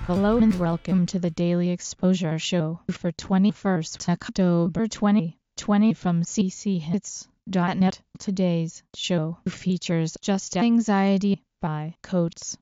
Hello and welcome to the Daily Exposure Show for 21st October 2020 from cchits.net. Today's show features Just Anxiety by Coates.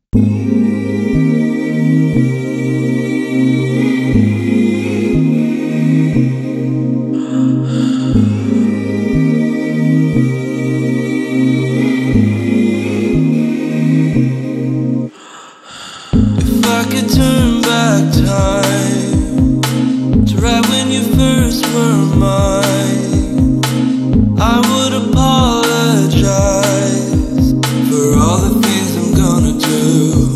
If I could turn back time to right when you first were mine, I would apologize for all the things I'm gonna do.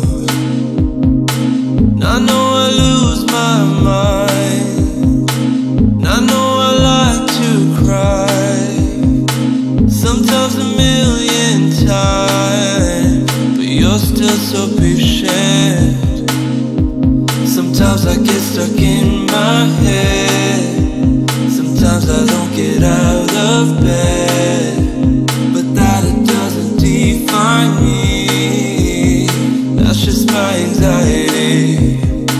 And I know I lose my mind, and I know I like to cry, sometimes a million times, but you're still so patient. Sometimes I get stuck in my head, sometimes I don't get out of bed, but that it doesn't define me, that's just my anxiety.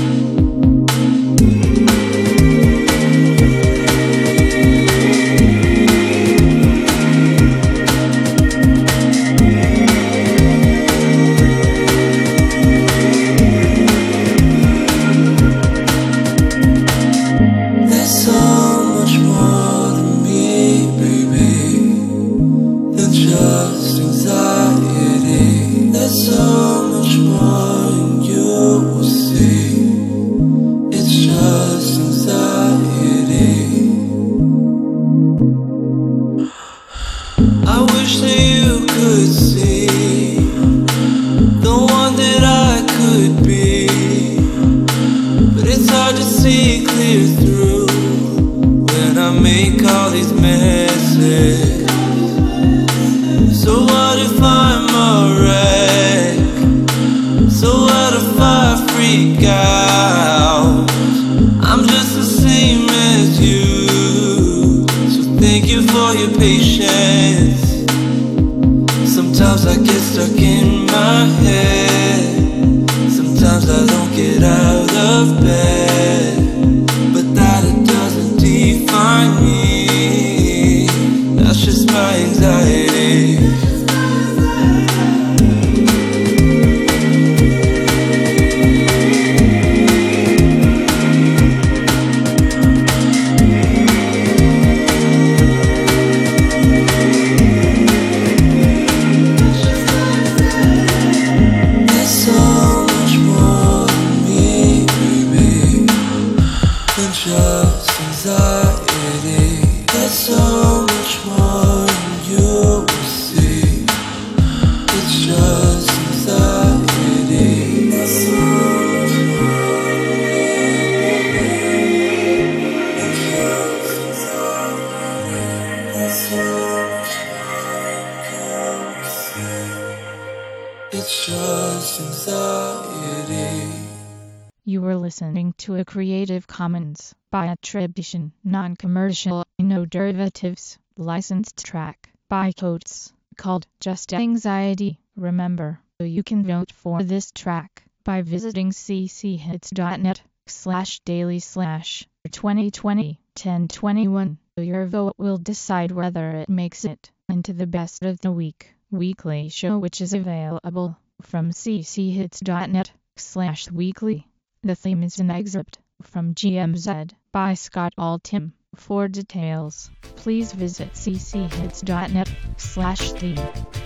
Just anxiety. There's so much more and you will see. It's just anxiety. I wish that you could see the one that I could be, but it's hard to see clear through when I make all these messes. So what if I'm a wreck? So what if I freak out? I'm just the same as you, so thank you for your patience. Sometimes I get stuck in my head, sometimes I don't get out of bed, but that it doesn't define me, that's just my anxiety. Just anxiety. There's so much more than you will see. It's just anxiety. There's so much more It's just anxiety. There's so much more It's just anxiety. You were listening to a Creative Commons by attribution, non-commercial, no derivatives, licensed track by Coates called Just Anxiety. Remember, you can vote for this track by visiting cchits.net/daily/2020-1021. Your vote will decide whether it makes it into the Best of the Week weekly show, which is available from cchits.net/weekly. The theme is an excerpt from GMZ by Scott Altham. For details, please visit cchits.net/theme.